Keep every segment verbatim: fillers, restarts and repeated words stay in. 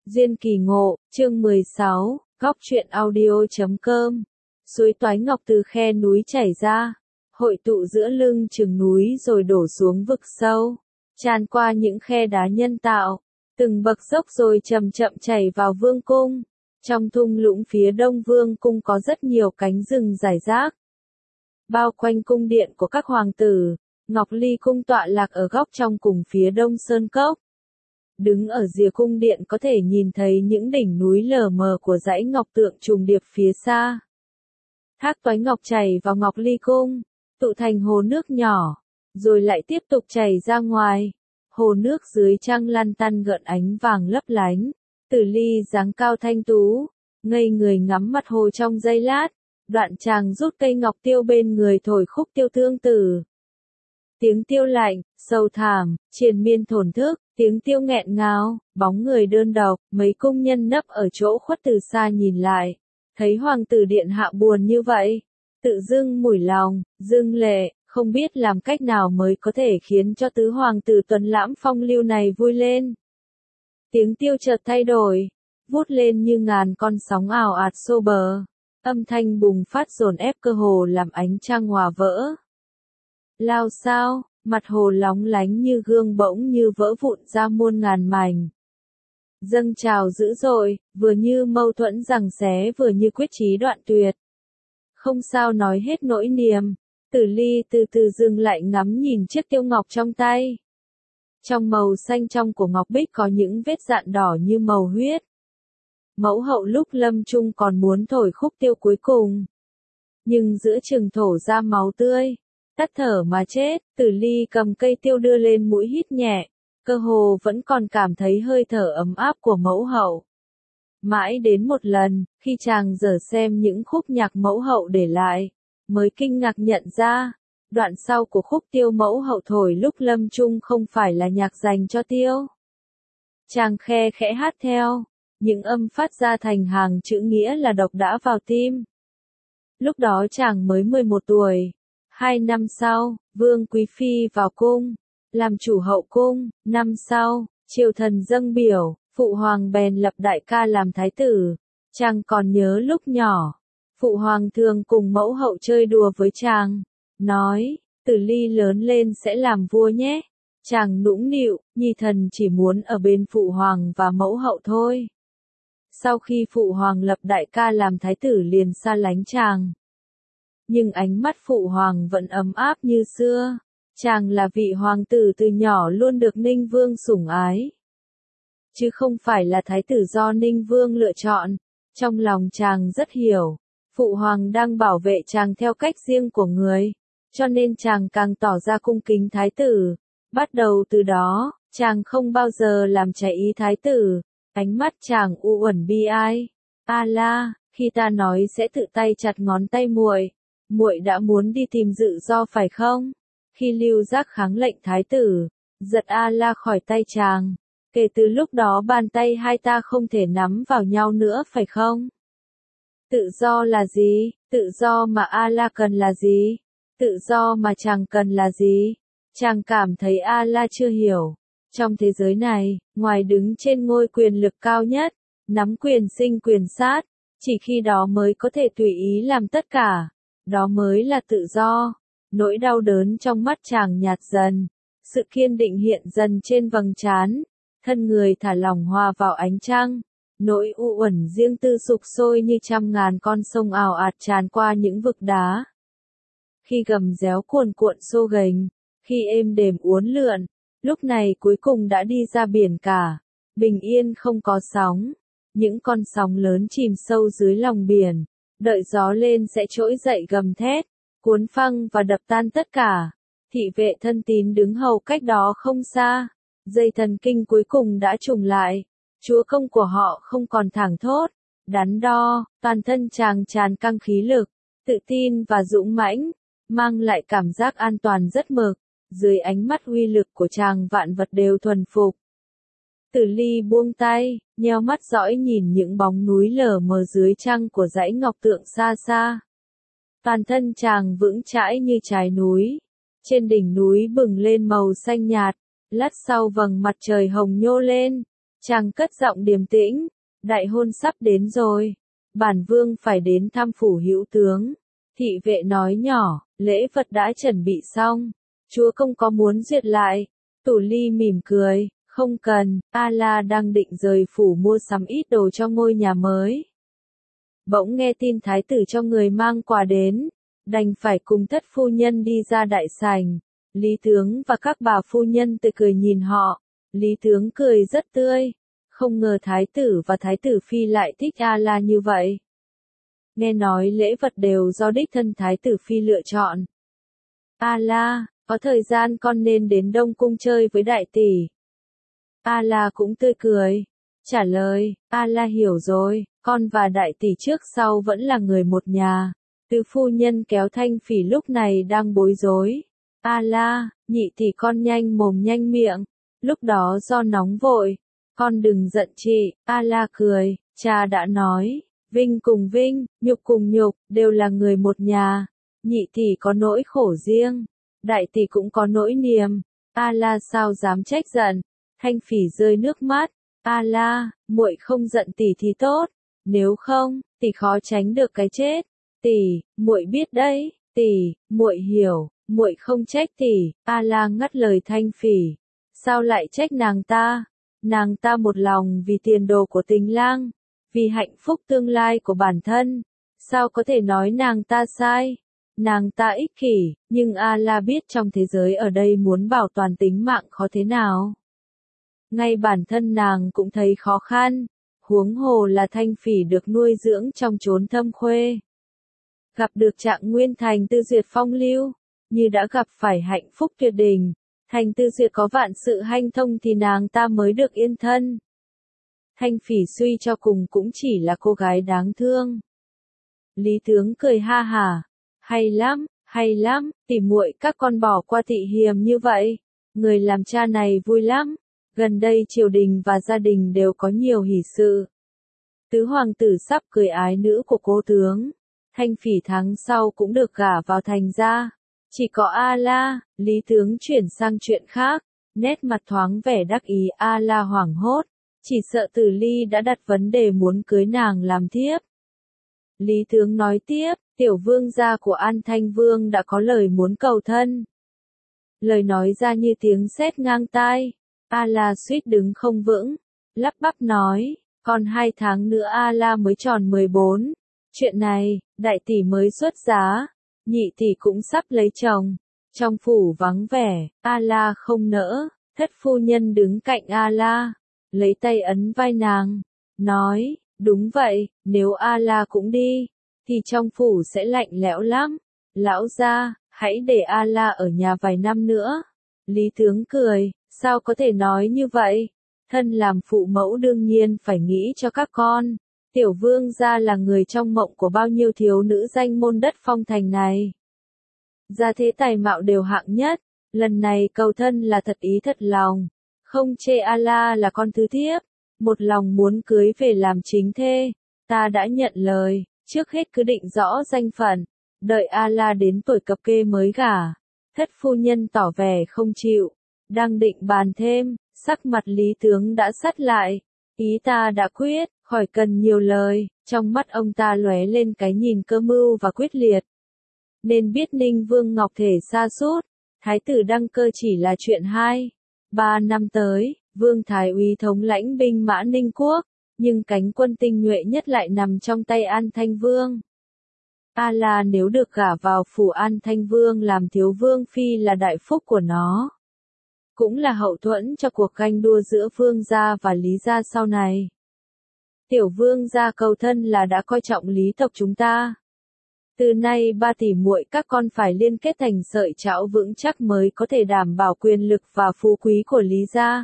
Diên kỳ ngộ, chương mười sáu, góc truyện audio chấm com. Suối Toái Ngọc từ khe núi chảy ra, hội tụ giữa lưng chừng núi rồi đổ xuống vực sâu, tràn qua những khe đá nhân tạo, từng bậc dốc rồi chậm chậm chảy vào vương cung. Trong thung lũng phía đông vương cung có rất nhiều cánh rừng rải rác. Bao quanh cung điện của các hoàng tử, Ngọc Ly cung tọa lạc ở góc trong cùng phía đông sơn cốc. Đứng ở rìa cung điện có thể nhìn thấy những đỉnh núi lờ mờ của dãy ngọc tượng trùng điệp phía xa. Thác Toái Ngọc chảy vào Ngọc Ly cung, tụ thành hồ nước nhỏ, rồi lại tiếp tục chảy ra ngoài. Hồ nước dưới trăng lăn tăn gợn ánh vàng lấp lánh. Tử Ly dáng cao thanh tú, ngây người ngắm mặt hồ trong giây lát, đoạn chàng rút cây ngọc tiêu bên người thổi khúc tiêu thương tử. Tiếng tiêu lạnh, sâu thẳm, triền miên thổn thức, tiếng tiêu nghẹn ngào, bóng người đơn độc, mấy cung nhân nấp ở chỗ khuất từ xa nhìn lại, thấy hoàng tử điện hạ buồn như vậy, tự dưng mủi lòng, dưng lệ, không biết làm cách nào mới có thể khiến cho tứ hoàng tử tuấn lãm phong lưu này vui lên. Tiếng tiêu chợt thay đổi, vút lên như ngàn con sóng ào ạt xô bờ, âm thanh bùng phát dồn ép cơ hồ làm ánh trăng hòa vỡ. Lao sao, mặt hồ lóng lánh như gương bỗng như vỡ vụn ra muôn ngàn mảnh. Dâng trào dữ dội, vừa như mâu thuẫn giằng xé vừa như quyết chí đoạn tuyệt. Không sao nói hết nỗi niềm, Tử Ly từ từ dừng lại ngắm nhìn chiếc tiêu ngọc trong tay. Trong màu xanh trong của ngọc bích có những vết dạn đỏ như màu huyết. Mẫu hậu lúc lâm chung còn muốn thổi khúc tiêu cuối cùng. Nhưng giữa chừng thổ ra máu tươi, tắt thở mà chết, Tử Ly cầm cây tiêu đưa lên mũi hít nhẹ, cơ hồ vẫn còn cảm thấy hơi thở ấm áp của mẫu hậu. Mãi đến một lần, khi chàng dở xem những khúc nhạc mẫu hậu để lại, mới kinh ngạc nhận ra, đoạn sau của khúc tiêu mẫu hậu thổi lúc lâm chung không phải là nhạc dành cho tiêu. Chàng khe khẽ hát theo, những âm phát ra thành hàng chữ nghĩa là độc đã vào tim. Lúc đó chàng mới mười một tuổi. Hai năm sau, Vương Quý Phi vào cung, làm chủ hậu cung. Năm sau, triều thần dâng biểu, Phụ Hoàng bèn lập đại ca làm thái tử. Chàng còn nhớ lúc nhỏ, Phụ Hoàng thường cùng mẫu hậu chơi đùa với chàng, nói, Tử Ly lớn lên sẽ làm vua nhé. Chàng nũng nịu, nhi thần chỉ muốn ở bên Phụ Hoàng và mẫu hậu thôi. Sau khi Phụ Hoàng lập đại ca làm thái tử liền xa lánh chàng. Nhưng ánh mắt Phụ Hoàng vẫn ấm áp như xưa. Chàng là vị hoàng tử từ nhỏ luôn được Ninh Vương sủng ái. Chứ không phải là thái tử do Ninh Vương lựa chọn. Trong lòng chàng rất hiểu, Phụ Hoàng đang bảo vệ chàng theo cách riêng của người. Cho nên chàng càng tỏ ra cung kính thái tử. Bắt đầu từ đó, chàng không bao giờ làm trái ý thái tử. Ánh mắt chàng u uẩn bi ai. A la, khi ta nói sẽ tự tay chặt ngón tay muội, muội đã muốn đi tìm tự do phải không? Khi Lưu Giác kháng lệnh thái tử, giật A la khỏi tay chàng. Kể từ lúc đó bàn tay hai ta không thể nắm vào nhau nữa phải không? Tự do là gì? Tự do mà A la cần là gì? Tự do mà chàng cần là gì? Chàng cảm thấy A la chưa hiểu. Trong thế giới này, ngoài đứng trên ngôi quyền lực cao nhất, nắm quyền sinh quyền sát, chỉ khi đó mới có thể tùy ý làm tất cả. Đó mới là tự do. Nỗi đau đớn trong mắt chàng nhạt dần. Sự kiên định hiện dần trên vầng trán. Thân người thả lỏng hòa vào ánh trăng. Nỗi u uẩn riêng tư sục sôi như trăm ngàn con sông ào ạt tràn qua những vực đá. Khi gầm réo cuồn cuộn xô ghềnh, khi êm đềm uốn lượn, lúc này cuối cùng đã đi ra biển cả. Bình yên không có sóng. Những con sóng lớn chìm sâu dưới lòng biển. Đợi gió lên sẽ trỗi dậy gầm thét, cuốn phăng và đập tan tất cả. Thị vệ thân tín đứng hầu cách đó không xa. Dây thần kinh cuối cùng đã trùng lại. Chúa công của họ không còn thảng thốt, đắn đo, toàn thân chàng tràn căng khí lực, tự tin và dũng mãnh, mang lại cảm giác an toàn rất mực. Dưới ánh mắt uy lực của chàng vạn vật đều thuần phục. Tử Ly buông tay, nheo mắt dõi nhìn những bóng núi lờ mờ dưới trăng của dãy ngọc tượng xa xa. Toàn thân chàng vững chãi như trái núi. Trên đỉnh núi bừng lên màu xanh nhạt, lát sau vầng mặt trời hồng nhô lên. Chàng cất giọng điềm tĩnh, đại hôn sắp đến rồi, bản vương phải đến thăm phủ hữu tướng. Thị vệ nói nhỏ, lễ vật đã chuẩn bị xong, chúa công có muốn duyệt lại? Tù Ly mỉm cười, không cần, A-la đang định rời phủ mua sắm ít đồ cho ngôi nhà mới. Bỗng nghe tin thái tử cho người mang quà đến, đành phải cùng thất phu nhân đi ra đại sảnh. Lý tướng và các bà phu nhân tự cười nhìn họ, Lý tướng cười rất tươi, không ngờ thái tử và thái tử phi lại thích A-la như vậy. Nghe nói lễ vật đều do đích thân thái tử phi lựa chọn. A-la, có thời gian con nên đến Đông Cung chơi với đại tỷ. A-la cũng tươi cười, trả lời, A-la hiểu rồi, con và đại tỷ trước sau vẫn là người một nhà. Tứ phu nhân kéo Thanh Phỉ lúc này đang bối rối. A-la, nhị tỷ con nhanh mồm nhanh miệng, lúc đó do nóng vội, con đừng giận chị. A-la cười, cha đã nói, vinh cùng vinh, nhục cùng nhục, đều là người một nhà. Nhị tỷ có nỗi khổ riêng, đại tỷ cũng có nỗi niềm. A-la sao dám trách giận? Thanh Phỉ rơi nước mắt. A-la, muội không giận tỷ thì tốt, nếu không, tỷ khó tránh được cái chết. Tỷ, muội biết đấy, tỷ, muội hiểu, muội không trách tỷ. A-la ngắt lời Thanh Phỉ. Sao lại trách nàng ta? Nàng ta một lòng vì tiền đồ của tình lang, vì hạnh phúc tương lai của bản thân. Sao có thể nói nàng ta sai? Nàng ta ích kỷ, nhưng A-la biết trong thế giới ở đây muốn bảo toàn tính mạng khó thế nào. Ngay bản thân nàng cũng thấy khó khăn, huống hồ là Thanh Phỉ được nuôi dưỡng trong chốn thâm khuê. Gặp được Trạng Nguyên thành Tư Duyệt phong lưu, như đã gặp phải hạnh phúc tuyệt đỉnh. Thành Tư Duyệt có vạn sự hanh thông thì nàng ta mới được yên thân. Thanh Phỉ suy cho cùng cũng chỉ là cô gái đáng thương. Lý tướng cười ha hả, hay lắm, hay lắm, tỉ muội các con bỏ qua thị hiềm như vậy, người làm cha này vui lắm. Gần đây triều đình và gia đình đều có nhiều hỷ sự. Tứ hoàng tử sắp cưới ái nữ của cố tướng. Thanh Phỉ tháng sau cũng được gả vào thành gia. Chỉ có A-la, Lý tướng chuyển sang chuyện khác, nét mặt thoáng vẻ đắc ý. A-la hoảng hốt, chỉ sợ Tử Ly đã đặt vấn đề muốn cưới nàng làm thiếp. Lý tướng nói tiếp, tiểu vương gia của An Thanh Vương đã có lời muốn cầu thân. Lời nói ra như tiếng sét ngang tai. A-la suýt đứng không vững, lắp bắp nói, còn hai tháng nữa A-la mới tròn mười bốn. Chuyện này, đại tỷ mới xuất giá, nhị tỷ cũng sắp lấy chồng. Trong phủ vắng vẻ, A-la không nỡ, thất phu nhân đứng cạnh A-la, lấy tay ấn vai nàng, nói, đúng vậy, nếu A-la cũng đi, thì trong phủ sẽ lạnh lẽo lắm. Lão gia, hãy để A-la ở nhà vài năm nữa. Lý tướng cười, sao có thể nói như vậy? Thân làm phụ mẫu đương nhiên phải nghĩ cho các con. Tiểu vương gia là người trong mộng của bao nhiêu thiếu nữ danh môn đất phong thành này. Gia thế tài mạo đều hạng nhất, lần này cầu thân là thật ý thật lòng. Không chê A-la là con thứ thiếp, một lòng muốn cưới về làm chính thê. Ta đã nhận lời, trước hết cứ định rõ danh phận, đợi A-la đến tuổi cập kê mới gả. Thất phu nhân tỏ vẻ không chịu, đang định bàn thêm, sắc mặt Lý tướng đã sắt lại. Ý ta đã quyết, khỏi cần nhiều lời. Trong mắt ông ta lóe lên cái nhìn cơ mưu và quyết liệt. Nên biết Ninh Vương Ngọc thể sa sút, thái tử đăng cơ chỉ là chuyện hai, ba năm tới. Vương Thái Úy thống lãnh binh mã Ninh Quốc, nhưng cánh quân tinh nhuệ nhất lại nằm trong tay An Thanh Vương. A-la nếu được gả vào phủ An Thanh Vương làm thiếu vương phi là đại phúc của nó. Cũng là hậu thuẫn cho cuộc ganh đua giữa vương gia và lý gia sau này. Tiểu vương gia cầu thân là đã coi trọng lý tộc chúng ta. Từ nay ba tỷ muội các con phải liên kết thành sợi chảo vững chắc mới có thể đảm bảo quyền lực và phú quý của lý gia.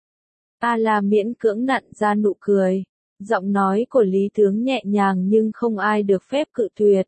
A-la miễn cưỡng nặn ra nụ cười. Giọng nói của Lý tướng nhẹ nhàng nhưng không ai được phép cự tuyệt.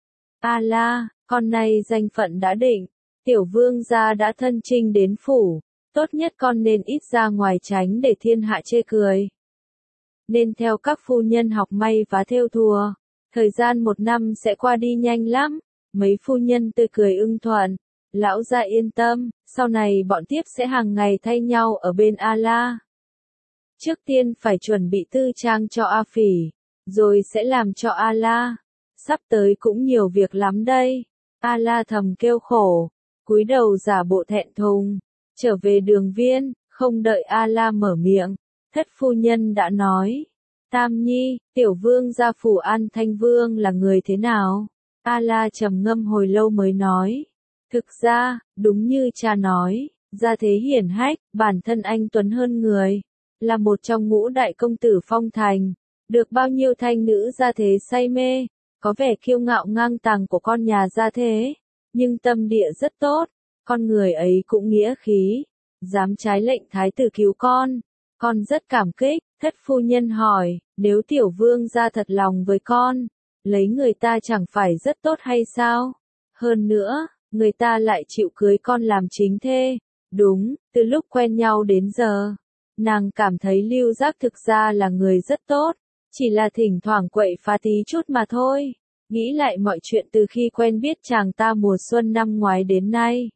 A-la, con nay danh phận đã định, tiểu vương gia đã thân chinh đến phủ, tốt nhất con nên ít ra ngoài tránh để thiên hạ chê cười. Nên theo các phu nhân học may và thêu thùa, thời gian một năm sẽ qua đi nhanh lắm. Mấy phu nhân tươi cười ưng thuận, lão gia yên tâm, sau này bọn thiếp sẽ hàng ngày thay nhau ở bên A-la. Trước tiên phải chuẩn bị tư trang cho A Phỉ, rồi sẽ làm cho A La. Sắp tới cũng nhiều việc lắm đây. A La thầm kêu khổ, cúi đầu giả bộ thẹn thùng, trở về Đường Viên, không đợi A La mở miệng, thất phu nhân đã nói. Tam Nhi, tiểu vương gia phủ An Thanh Vương là người thế nào? A La trầm ngâm hồi lâu mới nói. Thực ra, đúng như cha nói, gia thế hiển hách, bản thân anh tuấn hơn người, là một trong ngũ đại công tử phong thành, được bao nhiêu thanh nữ gia thế say mê, có vẻ kiêu ngạo ngang tàng của con nhà gia thế, nhưng tâm địa rất tốt, con người ấy cũng nghĩa khí, dám trái lệnh thái tử cứu con, con rất cảm kích. Thất phu nhân hỏi, nếu tiểu vương gia thật lòng với con, lấy người ta chẳng phải rất tốt hay sao? Hơn nữa, người ta lại chịu cưới con làm chính thê. Đúng, từ lúc quen nhau đến giờ, nàng cảm thấy Lưu Giác thực ra là người rất tốt, chỉ là thỉnh thoảng quậy phá tí chút mà thôi. Nghĩ lại mọi chuyện từ khi quen biết chàng ta mùa xuân năm ngoái đến nay.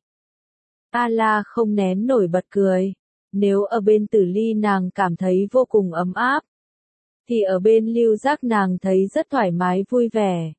A La không nén nổi bật cười. Nếu ở bên Tử Ly nàng cảm thấy vô cùng ấm áp, thì ở bên Lưu Giác nàng thấy rất thoải mái vui vẻ.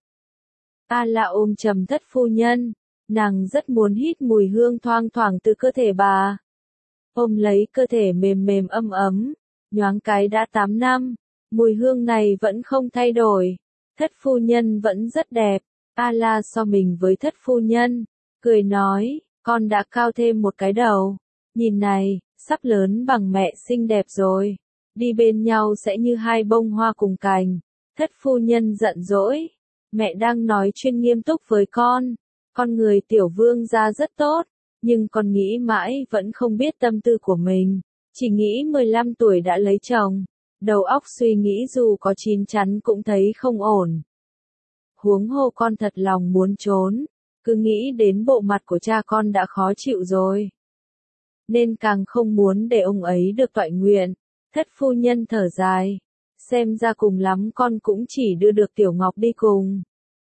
A La ôm chầm thất phu nhân, nàng rất muốn hít mùi hương thoang thoảng từ cơ thể bà. Ôm lấy cơ thể mềm mềm ấm ấm, nhoáng cái đã tám năm, mùi hương này vẫn không thay đổi. Thất phu nhân vẫn rất đẹp. A La so mình với thất phu nhân, cười nói, con đã cao thêm một cái đầu. Nhìn này, sắp lớn bằng mẹ xinh đẹp rồi. Đi bên nhau sẽ như hai bông hoa cùng cành. Thất phu nhân giận dỗi. Mẹ đang nói chuyên nghiêm túc với con. Con người tiểu vương gia rất tốt. Nhưng con nghĩ mãi vẫn không biết tâm tư của mình. Chỉ nghĩ mười lăm tuổi đã lấy chồng. Đầu óc suy nghĩ dù có chín chắn cũng thấy không ổn. Huống hồ con thật lòng muốn trốn. Cứ nghĩ đến bộ mặt của cha con đã khó chịu rồi. Nên càng không muốn để ông ấy được toại nguyện. Thất phu nhân thở dài. Xem ra cùng lắm con cũng chỉ đưa được Tiểu Ngọc đi cùng.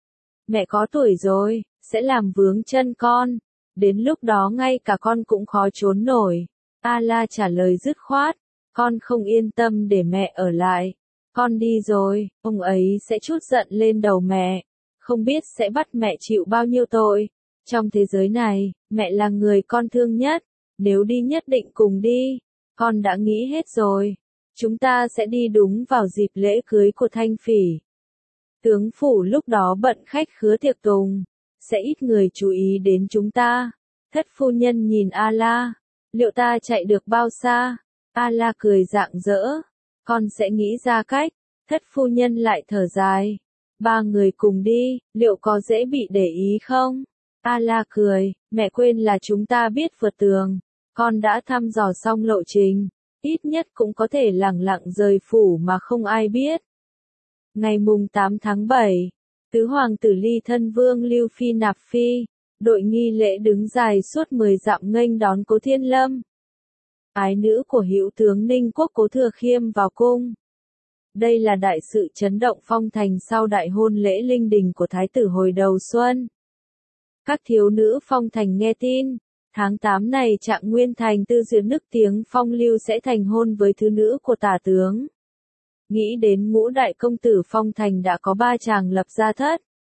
Mẹ có tuổi rồi, sẽ làm vướng chân con. Đến lúc đó ngay cả con cũng khó trốn nổi. A La trả lời dứt khoát. Con không yên tâm để mẹ ở lại. Con đi rồi, ông ấy sẽ trút giận lên đầu mẹ. Không biết sẽ bắt mẹ chịu bao nhiêu tội. Trong thế giới này, mẹ là người con thương nhất. Nếu đi nhất định cùng đi. Con đã nghĩ hết rồi. Chúng ta sẽ đi đúng vào dịp lễ cưới của Thanh Phỉ. Tướng phủ lúc đó bận khách khứa tiệc tùng. Sẽ ít người chú ý đến chúng ta. Thất phu nhân nhìn A La. Liệu ta chạy được bao xa? A La cười rạng rỡ. Con sẽ nghĩ ra cách. Thất phu nhân lại thở dài. Ba người cùng đi, liệu có dễ bị để ý không? A La cười, mẹ quên là chúng ta biết vượt tường. Con đã thăm dò xong lộ trình. Ít nhất cũng có thể lẳng lặng rời phủ mà không ai biết. Ngày mùng tám tháng bảy, tứ hoàng tử Ly thân vương Lưu Phi nạp phi, đội nghi lễ đứng dài suốt mười dặm nghênh đón Cố Thiên Lâm. Ái nữ của hữu tướng Ninh Quốc Cố Thừa Khiêm vào cung. Đây là đại sự chấn động phong thành sau đại hôn lễ linh đình của thái tử hồi đầu xuân. Các thiếu nữ phong thành nghe tin, tháng tám này Trạng Nguyên Thành tư duyệt nức tiếng phong lưu sẽ thành hôn với thứ nữ của tả tướng. Nghĩ đến ngũ đại công tử phong thành đã có ba chàng lập gia thất.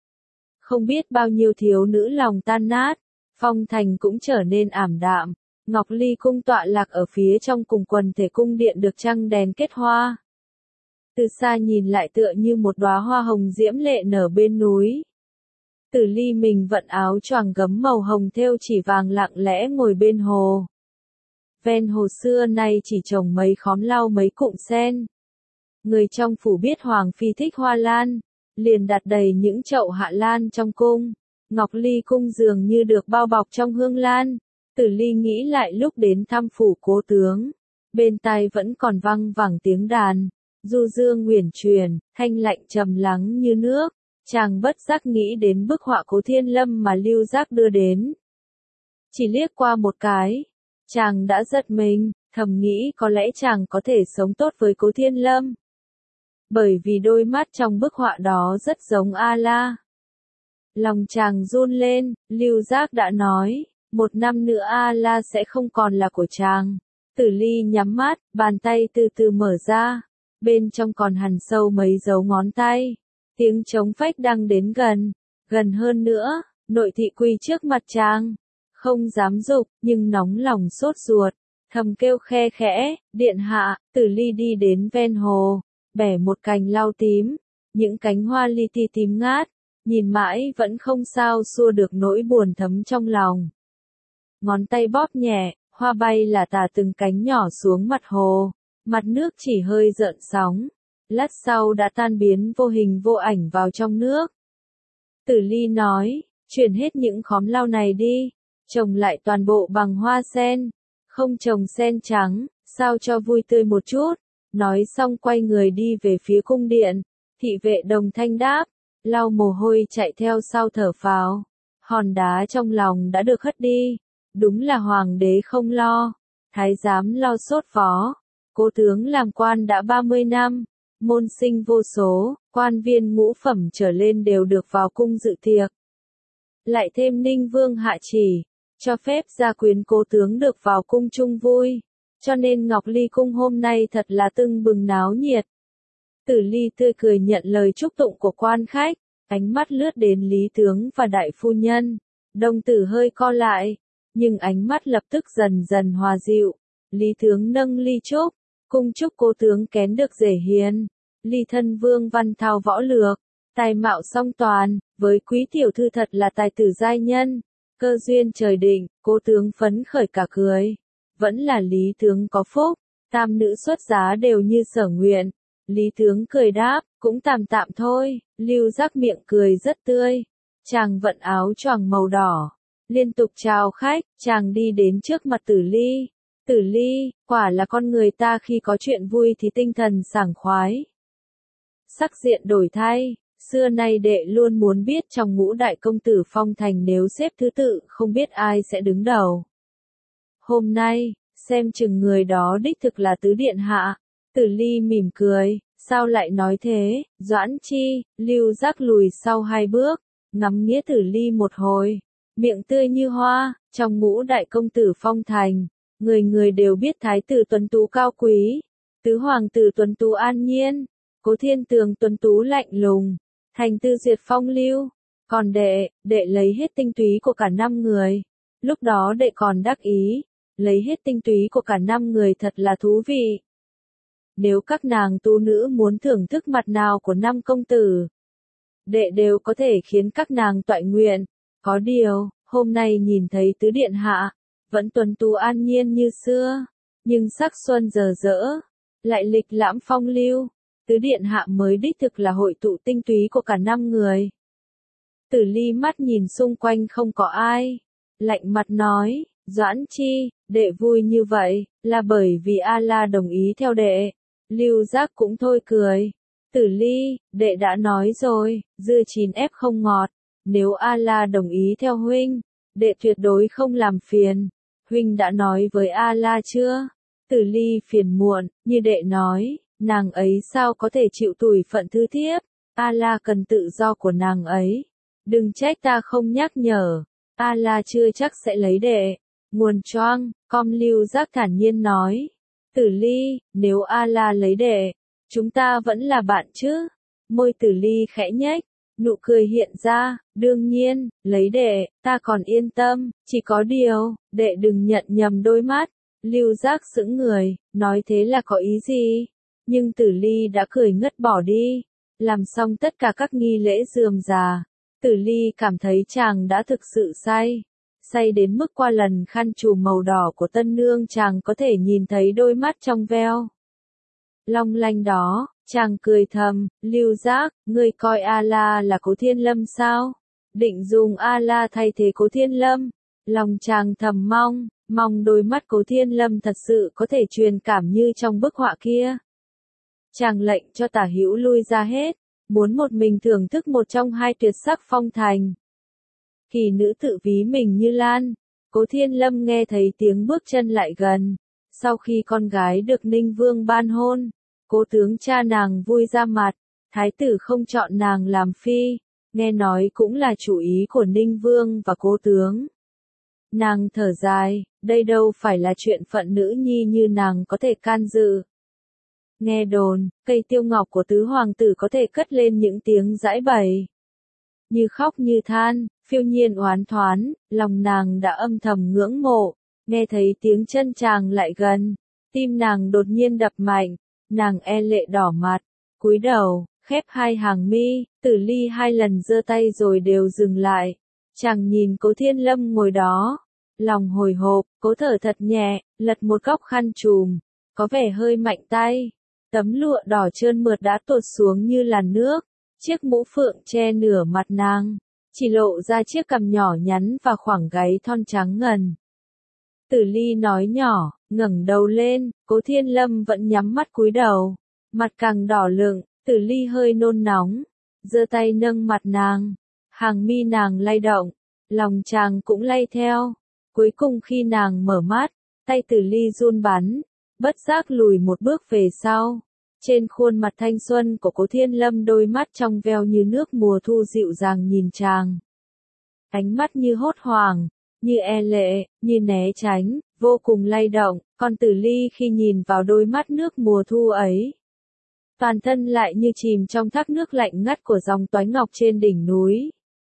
Không biết bao nhiêu thiếu nữ lòng tan nát, phong thành cũng trở nên ảm đạm. Ngọc Ly cung tọa lạc ở phía trong cùng quần thể cung điện được trăng đèn kết hoa. Từ xa nhìn lại tựa như một đóa hoa hồng diễm lệ nở bên núi. Tử Ly mình vận áo choàng gấm màu hồng thêu chỉ vàng lặng lẽ ngồi bên hồ. Ven hồ xưa nay chỉ trồng mấy khóm lau mấy cụm sen. Người trong phủ biết Hoàng Phi thích hoa lan, liền đặt đầy những chậu hạ lan trong cung. Ngọc Ly cung dường như được bao bọc trong hương lan. Tử Ly nghĩ lại lúc đến thăm phủ Cố tướng. Bên tai vẫn còn văng vẳng tiếng đàn. Du dương uyển chuyển, thanh lạnh trầm lắng như nước. Chàng bất giác nghĩ đến bức họa Cố Thiên Lâm mà Lưu Giác đưa đến. Chỉ liếc qua một cái, chàng đã giật mình, thầm nghĩ có lẽ chàng có thể sống tốt với Cố Thiên Lâm. Bởi vì đôi mắt trong bức họa đó rất giống A La. Lòng chàng run lên, Lưu Giác đã nói, một năm nữa A La sẽ không còn là của chàng. Tử Ly nhắm mắt, bàn tay từ từ mở ra, bên trong còn hằn sâu mấy dấu ngón tay. Tiếng trống phách đang đến gần, gần hơn nữa, nội thị quỳ trước mặt chàng. Không dám dục, nhưng nóng lòng sốt ruột, thầm kêu khe khẽ, điện hạ. Tử Ly đi đến ven hồ, bẻ một cành lau tím, những cánh hoa li ti tím ngát, nhìn mãi vẫn không sao xua được nỗi buồn thấm trong lòng. Ngón tay bóp nhẹ, hoa bay là tả từng cánh nhỏ xuống mặt hồ, mặt nước chỉ hơi gợn sóng, lát sau đã tan biến vô hình vô ảnh vào trong nước. Tử Ly nói, chuyển hết những khóm lau này đi, trồng lại toàn bộ bằng hoa sen, không trồng sen trắng, sao cho vui tươi một chút. Nói xong quay người đi về phía cung điện, thị vệ đồng thanh đáp, lau mồ hôi chạy theo sau thở phào, hòn đá trong lòng đã được hất đi. Đúng là hoàng đế không lo, thái giám lo sốt vó. Cố tướng làm quan đã ba mươi năm, môn sinh vô số, quan viên ngũ phẩm trở lên đều được vào cung dự tiệc. Lại thêm Ninh Vương hạ chỉ, cho phép gia quyến cố tướng được vào cung chung vui, cho nên Ngọc Ly cung hôm nay thật là tưng bừng náo nhiệt. Tử Ly tươi cười nhận lời chúc tụng của quan khách, ánh mắt lướt đến Lý tướng và đại phu nhân, đồng tử hơi co lại, nhưng ánh mắt lập tức dần dần hòa dịu. Lý tướng nâng ly chúc, cung chúc cố tướng kén được rể hiền, Ly thân vương văn thao võ lược, tài mạo song toàn, với quý tiểu thư thật là tài tử giai nhân, cơ duyên trời định. Cố tướng phấn khởi cả cười, vẫn là Lý tướng có phúc, tam nữ xuất giá đều như sở nguyện. Lý tướng cười đáp, cũng tạm tạm thôi. Lưu Giác miệng cười rất tươi, chàng vận áo choàng màu đỏ, liên tục chào khách. Chàng đi đến trước mặt Tử Ly. Tử Ly, quả là con người ta khi có chuyện vui thì tinh thần sảng khoái, sắc diện đổi thay. Xưa nay đệ luôn muốn biết trong ngũ đại công tử phong thành nếu xếp thứ tự không biết ai sẽ đứng đầu. Hôm nay, xem chừng người đó đích thực là tứ điện hạ. Tử Ly mỉm cười, sao lại nói thế, Doãn Chi. Lưu Giác lùi sau hai bước, ngắm nghĩa Tử Ly một hồi, miệng tươi như hoa. Trong ngũ đại công tử phong thành, người người đều biết thái tử tuấn tú cao quý, tứ hoàng tử tuấn tú an nhiên, cố thiên tường tuấn tú lạnh lùng, thành tư duyệt phong lưu. Còn đệ, đệ lấy hết tinh túy của cả năm người. Lúc đó đệ còn đắc ý, lấy hết tinh túy của cả năm người thật là thú vị. Nếu các nàng tu nữ muốn thưởng thức mặt nào của năm công tử, đệ đều có thể khiến các nàng toại nguyện. Có điều, hôm nay nhìn thấy tứ điện hạ, vẫn tuấn tú an nhiên như xưa, nhưng sắc xuân giờ dỡ, lại lịch lãm phong lưu. Tứ điện hạ mới đích thực là hội tụ tinh túy của cả năm người. Tử Ly mắt nhìn xung quanh không có ai, lạnh mặt nói, Doãn Chi, đệ vui như vậy, là bởi vì A-la đồng ý theo đệ. Lưu Giác cũng thôi cười. Tử Ly, đệ đã nói rồi, dưa chín ép không ngọt, nếu A-la đồng ý theo huynh, đệ tuyệt đối không làm phiền. Huynh đã nói với A-la chưa? Tử Ly phiền muộn, như đệ nói, nàng ấy sao có thể chịu tủi phận thư thiếp, A-la cần tự do của nàng ấy. Đừng trách ta không nhắc nhở, A-la chưa chắc sẽ lấy đệ. Nguồn choang, com. Lưu Giác thản nhiên nói. Tử Ly, nếu A-la lấy đệ, chúng ta vẫn là bạn chứ? Môi Tử Ly khẽ nhếch, nụ cười hiện ra, đương nhiên, lấy đệ, ta còn yên tâm, chỉ có điều, đệ đừng nhận nhầm đôi mắt. Lưu Giác sững người, nói thế là có ý gì? Nhưng Tử Ly đã cười ngất bỏ đi. Làm xong tất cả các nghi lễ rườm rà, Tử Ly cảm thấy chàng đã thực sự say. Say đến mức qua lần khăn trùm màu đỏ của tân nương chàng có thể nhìn thấy đôi mắt trong veo long lanh đó. Chàng cười thầm, Lưu Giác, ngươi coi A-la là Cố Thiên Lâm sao? Định dùng A-la thay thế Cố Thiên Lâm? Lòng chàng thầm mong, mong đôi mắt Cố Thiên Lâm thật sự có thể truyền cảm như trong bức họa kia. Chàng lệnh cho Tả Hữu lui ra hết, muốn một mình thưởng thức một trong hai tuyệt sắc phong thành. Kỳ nữ tự ví mình như lan. Cố Thiên Lâm nghe thấy tiếng bước chân lại gần. Sau khi con gái được Ninh Vương ban hôn, cố tướng cha nàng vui ra mặt, thái tử không chọn nàng làm phi, nghe nói cũng là chủ ý của Ninh Vương và cố tướng. Nàng thở dài, đây đâu phải là chuyện phận nữ nhi như nàng có thể can dự. Nghe đồn, cây tiêu ngọc của tứ hoàng tử có thể cất lên những tiếng giãi bày. Như khóc như than, phiêu nhiên oán thoán, lòng nàng đã âm thầm ngưỡng mộ, nghe thấy tiếng chân chàng lại gần, tim nàng đột nhiên đập mạnh, nàng e lệ đỏ mặt, cúi đầu, khép hai hàng mi, Tử Ly hai lần giơ tay rồi đều dừng lại. Chàng nhìn Cố Thiên Lâm ngồi đó, lòng hồi hộp, cố thở thật nhẹ, lật một góc khăn trùm, có vẻ hơi mạnh tay. Tấm lụa đỏ trơn mượt đã tuột xuống như làn nước, chiếc mũ phượng che nửa mặt nàng, chỉ lộ ra chiếc cằm nhỏ nhắn và khoảng gáy thon trắng ngần. Tử Ly nói nhỏ, ngẩng đầu lên, Cố Thiên Lâm vẫn nhắm mắt cúi đầu, mặt càng đỏ lựng, Tử Ly hơi nôn nóng, giơ tay nâng mặt nàng, hàng mi nàng lay động, lòng chàng cũng lay theo. Cuối cùng khi nàng mở mắt, tay Tử Ly run bắn, bất giác lùi một bước về sau. Trên khuôn mặt thanh xuân của Cố Thiên Lâm đôi mắt trong veo như nước mùa thu dịu dàng nhìn chàng. Ánh mắt như hốt hoảng, như e lệ, như né tránh, vô cùng lay động, còn Tử Ly khi nhìn vào đôi mắt nước mùa thu ấy, toàn thân lại như chìm trong thác nước lạnh ngắt của dòng toái ngọc trên đỉnh núi.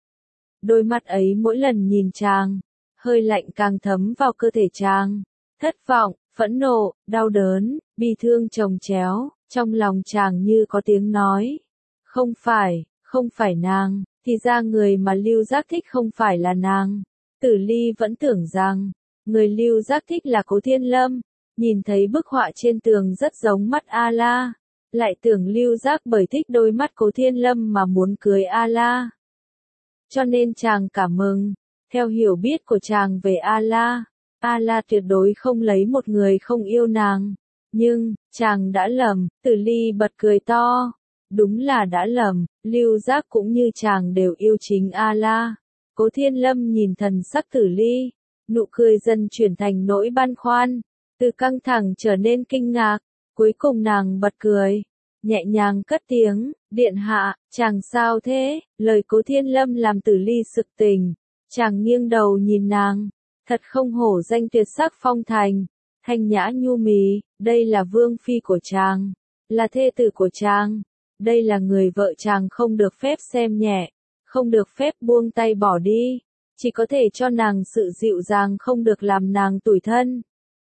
Đôi mắt ấy mỗi lần nhìn chàng, hơi lạnh càng thấm vào cơ thể chàng, thất vọng, phẫn nộ, đau đớn, bi thương chồng chéo, trong lòng chàng như có tiếng nói. Không phải, không phải nàng, thì ra người mà Lưu Giác thích không phải là nàng. Tử Ly vẫn tưởng rằng, người Lưu Giác thích là Cố Thiên Lâm, nhìn thấy bức họa trên tường rất giống mắt A-la, lại tưởng Lưu Giác bởi thích đôi mắt Cố Thiên Lâm mà muốn cưới A-la. Cho nên chàng cảm mừng, theo hiểu biết của chàng về A-la, A-la tuyệt đối không lấy một người không yêu nàng. Nhưng, chàng đã lầm, Tử Ly bật cười to. Đúng là đã lầm, Lưu Giác cũng như chàng đều yêu chính A-la. Cố Thiên Lâm nhìn thần sắc Tử Ly, nụ cười dần chuyển thành nỗi băn khoăn, từ căng thẳng trở nên kinh ngạc, cuối cùng nàng bật cười, nhẹ nhàng cất tiếng, điện hạ, chàng sao thế, lời Cố Thiên Lâm làm Tử Ly sực tỉnh, chàng nghiêng đầu nhìn nàng, thật không hổ danh tuyệt sắc phong thành, thanh nhã nhu mì, đây là vương phi của chàng, là thê tử của chàng, đây là người vợ chàng không được phép xem nhẹ, không được phép buông tay bỏ đi, chỉ có thể cho nàng sự dịu dàng không được làm nàng tủi thân.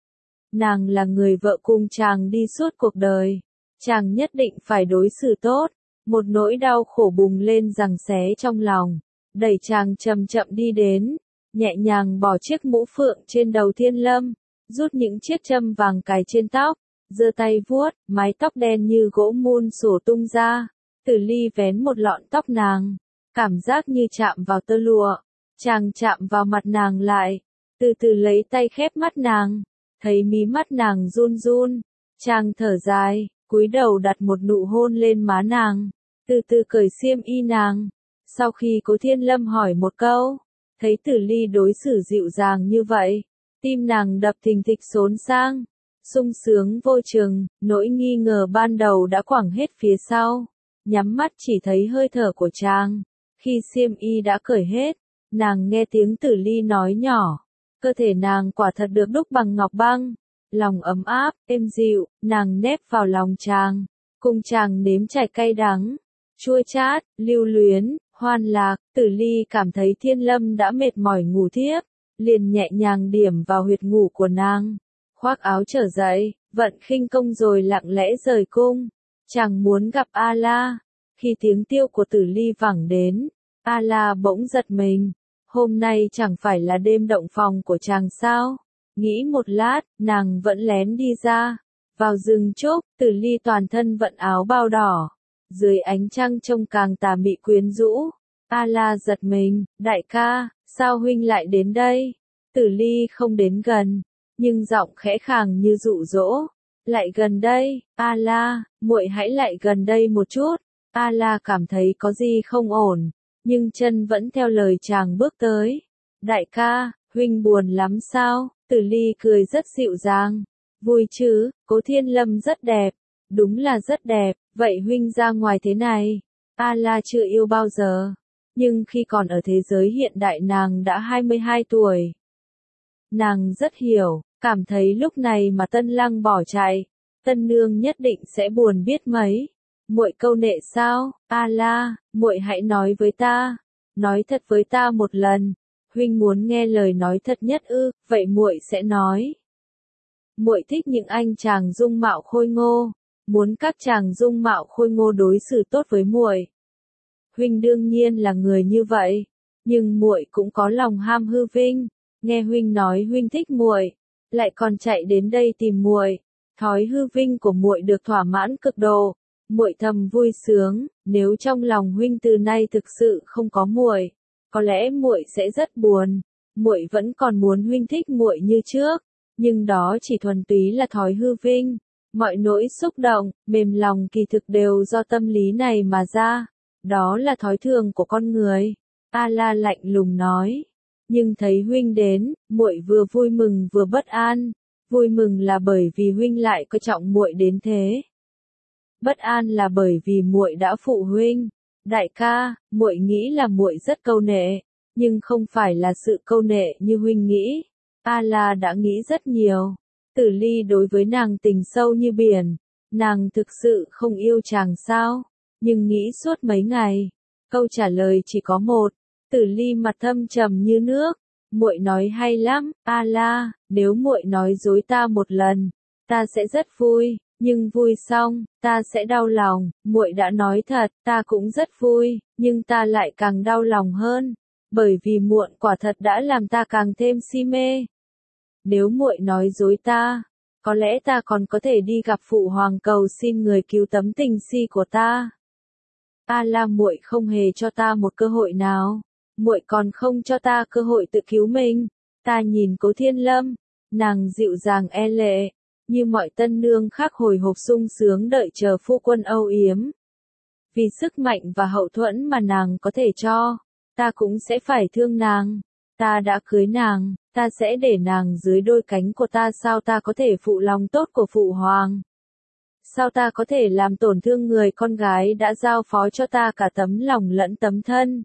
Nàng là người vợ cùng chàng đi suốt cuộc đời, chàng nhất định phải đối xử tốt, một nỗi đau khổ bùng lên giằng xé trong lòng, đẩy chàng chậm chậm đi đến, nhẹ nhàng bỏ chiếc mũ phượng trên đầu Thiên Lâm, rút những chiếc châm vàng cài trên tóc, giơ tay vuốt, mái tóc đen như gỗ mun xổ tung ra, Tử Ly vén một lọn tóc nàng, cảm giác như chạm vào tơ lụa, chàng chạm vào mặt nàng lại, từ từ lấy tay khép mắt nàng, thấy mí mắt nàng run run, chàng thở dài, cúi đầu đặt một nụ hôn lên má nàng, từ từ cởi xiêm y nàng. Sau khi Cố Thiên Lâm hỏi một câu, thấy Tử Ly đối xử dịu dàng như vậy, tim nàng đập thình thịch xốn sang, sung sướng vô chừng, nỗi nghi ngờ ban đầu đã quẳng hết phía sau, nhắm mắt chỉ thấy hơi thở của chàng. Khi xiêm y đã cởi hết, nàng nghe tiếng Tử Ly nói nhỏ, cơ thể nàng quả thật được đúc bằng ngọc băng, lòng ấm áp, êm dịu, nàng nép vào lòng chàng, cùng chàng nếm trải cay đắng, chua chát, lưu luyến, hoan lạc. Tử Ly cảm thấy Thiên Lâm đã mệt mỏi ngủ thiếp, liền nhẹ nhàng điểm vào huyệt ngủ của nàng, khoác áo trở dậy, vận khinh công rồi lặng lẽ rời cung. Chàng muốn gặp A-la. Khi tiếng tiêu của Tử Ly vẳng đến, A-la bỗng giật mình, hôm nay chẳng phải là đêm động phòng của chàng sao? Nghĩ một lát, nàng vẫn lén đi ra, vào rừng trúc. Tử Ly toàn thân vận áo bao đỏ, dưới ánh trăng trông càng tà mị quyến rũ. A-la giật mình, đại ca, sao huynh lại đến đây? Tử Ly không đến gần, nhưng giọng khẽ khàng như dụ dỗ, lại gần đây, A-la, muội hãy lại gần đây một chút. A-la cảm thấy có gì không ổn, nhưng chân vẫn theo lời chàng bước tới. Đại ca, huynh buồn lắm sao? Tử Ly cười rất dịu dàng. Vui chứ, Cố Thiên Lâm rất đẹp. Đúng là rất đẹp, vậy huynh ra ngoài thế này. A-la chưa yêu bao giờ, nhưng khi còn ở thế giới hiện đại nàng đã hai mươi hai tuổi. Nàng rất hiểu, cảm thấy lúc này mà Tân Lăng bỏ chạy, Tân nương nhất định sẽ buồn biết mấy. Muội câu nệ sao? A la, muội hãy nói với ta, nói thật với ta một lần. Huynh muốn nghe lời nói thật nhất ư? Vậy muội sẽ nói. Muội thích những anh chàng dung mạo khôi ngô, muốn các chàng dung mạo khôi ngô đối xử tốt với muội. Huynh đương nhiên là người như vậy, nhưng muội cũng có lòng ham hư vinh. Nghe huynh nói huynh thích muội, lại còn chạy đến đây tìm muội, thói hư vinh của muội được thỏa mãn cực độ. Muội thầm vui sướng, nếu trong lòng huynh từ nay thực sự không có muội, có lẽ muội sẽ rất buồn. Muội vẫn còn muốn huynh thích muội như trước, nhưng đó chỉ thuần túy là thói hư vinh. Mọi nỗi xúc động, mềm lòng kỳ thực đều do tâm lý này mà ra, đó là thói thường của con người. A la lạnh lùng nói. Nhưng thấy huynh đến, muội vừa vui mừng vừa bất an. Vui mừng là bởi vì huynh lại coi trọng muội đến thế. Bất an là bởi vì muội đã phụ huynh. Đại ca, muội nghĩ là muội rất câu nệ, nhưng không phải là sự câu nệ như huynh nghĩ. A la đã nghĩ rất nhiều. Tử Ly đối với nàng tình sâu như biển, nàng thực sự không yêu chàng sao? Nhưng nghĩ suốt mấy ngày, câu trả lời chỉ có một. Tử Ly mặt thâm trầm như nước. Muội nói hay lắm, A la, nếu muội nói dối ta một lần, ta sẽ rất vui, nhưng vui xong, ta sẽ đau lòng. Muội đã nói thật, ta cũng rất vui, nhưng ta lại càng đau lòng hơn, bởi vì muội quả thật đã làm ta càng thêm si mê. Nếu muội nói dối ta, có lẽ ta còn có thể đi gặp phụ hoàng cầu xin người cứu tấm tình si của ta. A la, muội không hề cho ta một cơ hội nào. Muội còn không cho ta cơ hội tự cứu mình. Ta nhìn Cố Thiên Lâm, nàng dịu dàng e lệ, như mọi tân nương khác hồi hộp sung sướng đợi chờ phu quân âu yếm. Vì sức mạnh và hậu thuẫn mà nàng có thể cho, ta cũng sẽ phải thương nàng. Ta đã cưới nàng, ta sẽ để nàng dưới đôi cánh của ta. Sao ta có thể phụ lòng tốt của phụ hoàng? Sao ta có thể làm tổn thương người con gái đã giao phó cho ta cả tấm lòng lẫn tấm thân?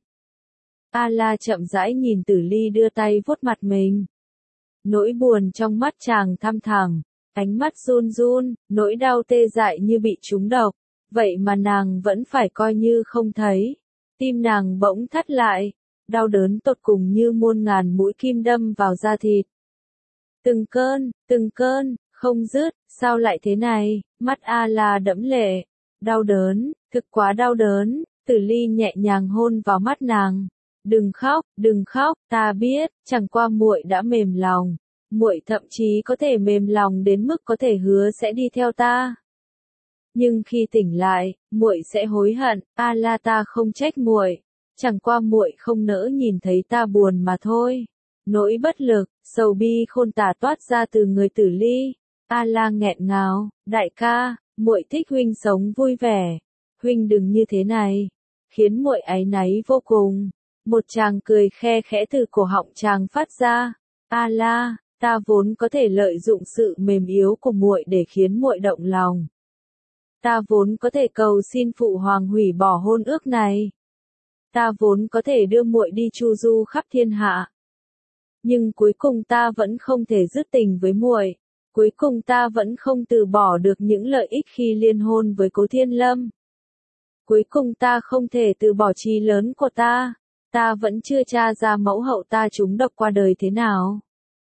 A la chậm rãi nhìn Tử Ly đưa tay vuốt mặt mình. Nỗi buồn trong mắt chàng thăm thẳm, ánh mắt run run, nỗi đau tê dại như bị trúng độc. Vậy mà nàng vẫn phải coi như không thấy. Tim nàng bỗng thắt lại, đau đớn tột cùng như muôn ngàn mũi kim đâm vào da thịt. Từng cơn, từng cơn, không dứt. Sao lại thế này? Mắt A la đẫm lệ. Đau đớn, thực quá đau đớn. Tử Ly nhẹ nhàng hôn vào mắt nàng. Đừng khóc, đừng khóc, ta biết, chẳng qua muội đã mềm lòng. Muội thậm chí có thể mềm lòng đến mức có thể hứa sẽ đi theo ta. Nhưng khi tỉnh lại, muội sẽ hối hận. A la, ta không trách muội, chẳng qua muội không nỡ nhìn thấy ta buồn mà thôi. Nỗi bất lực, sầu bi khôn tả toát ra từ người Tử Ly. A la nghẹn ngào, đại ca, muội thích huynh sống vui vẻ. Huynh đừng như thế này, khiến muội áy náy vô cùng. Một chàng cười khe khẽ từ cổ họng chàng phát ra. A la, ta vốn có thể lợi dụng sự mềm yếu của muội để khiến muội động lòng. Ta vốn có thể cầu xin phụ hoàng hủy bỏ hôn ước này. Ta vốn có thể đưa muội đi chu du khắp thiên hạ. Nhưng cuối cùng ta vẫn không thể dứt tình với muội. Cuối cùng ta vẫn không từ bỏ được những lợi ích khi liên hôn với Cố Thiên Lâm. Cuối cùng ta không thể từ bỏ chí lớn của ta. Ta vẫn chưa tra ra mẫu hậu ta trúng độc qua đời thế nào.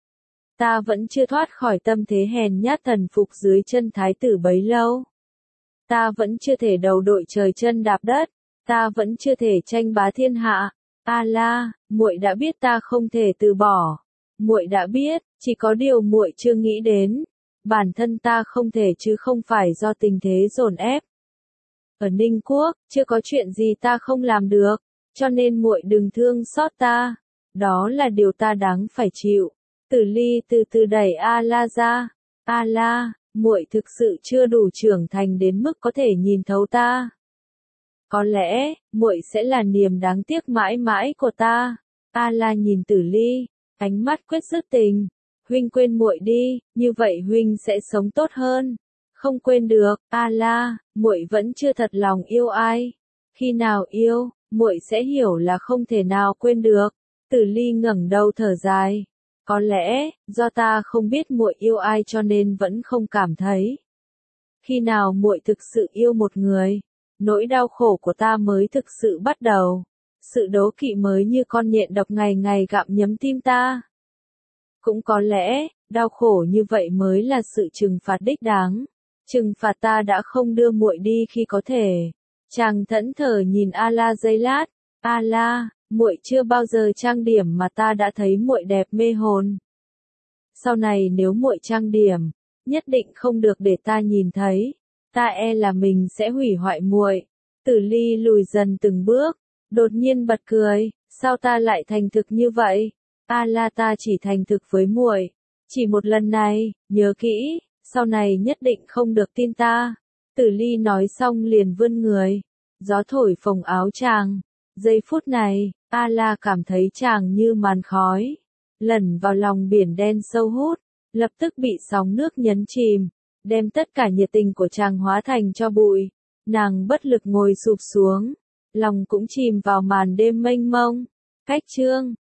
Ta vẫn chưa thoát khỏi tâm thế hèn nhát thần phục dưới chân thái tử bấy lâu. Ta vẫn chưa thể đầu đội trời chân đạp đất. Ta vẫn chưa thể tranh bá thiên hạ. A la, muội đã biết ta không thể từ bỏ. Muội đã biết, chỉ có điều muội chưa nghĩ đến. Bản thân ta không thể chứ không phải do tình thế dồn ép. Ở Ninh Quốc, chưa có chuyện gì ta không làm được, cho nên muội đừng thương xót ta. Đó là điều ta đáng phải chịu. Tử Ly từ từ đẩy A la ra. A la, muội thực sự chưa đủ trưởng thành đến mức có thể nhìn thấu ta. Có lẽ, muội sẽ là niềm đáng tiếc mãi mãi của ta. A la nhìn Tử Ly, ánh mắt quyết dứt tình. Huynh quên muội đi, như vậy huynh sẽ sống tốt hơn. Không quên được, A la, muội vẫn chưa thật lòng yêu ai. Khi nào yêu, muội sẽ hiểu là không thể nào quên được. Tử Ly ngẩng đầu thở dài. Có lẽ, do ta không biết muội yêu ai cho nên vẫn không cảm thấy. Khi nào muội thực sự yêu một người, nỗi đau khổ của ta mới thực sự bắt đầu. Sự đố kỵ mới như con nhện độc ngày ngày gặm nhấm tim ta. Cũng có lẽ, đau khổ như vậy mới là sự trừng phạt đích đáng. Trừng phạt ta đã không đưa muội đi khi có thể. Chàng thẫn thờ nhìn A-la giây lát. A-la, muội chưa bao giờ trang điểm mà ta đã thấy muội đẹp mê hồn. Sau này nếu muội trang điểm, nhất định không được để ta nhìn thấy. Ta e là mình sẽ hủy hoại muội. Tử Ly lùi dần từng bước, đột nhiên bật cười, sao ta lại thành thực như vậy? A-la, ta chỉ thành thực với muội, chỉ một lần này, nhớ kỹ, sau này nhất định không được tin ta. Tử Ly nói xong liền vươn người, gió thổi phồng áo chàng. Giây phút này, A-la cảm thấy chàng như màn khói, lẩn vào lòng biển đen sâu hút, lập tức bị sóng nước nhấn chìm, đem tất cả nhiệt tình của chàng hóa thành cho bụi. Nàng bất lực ngồi sụp xuống, lòng cũng chìm vào màn đêm mênh mông. Cách chương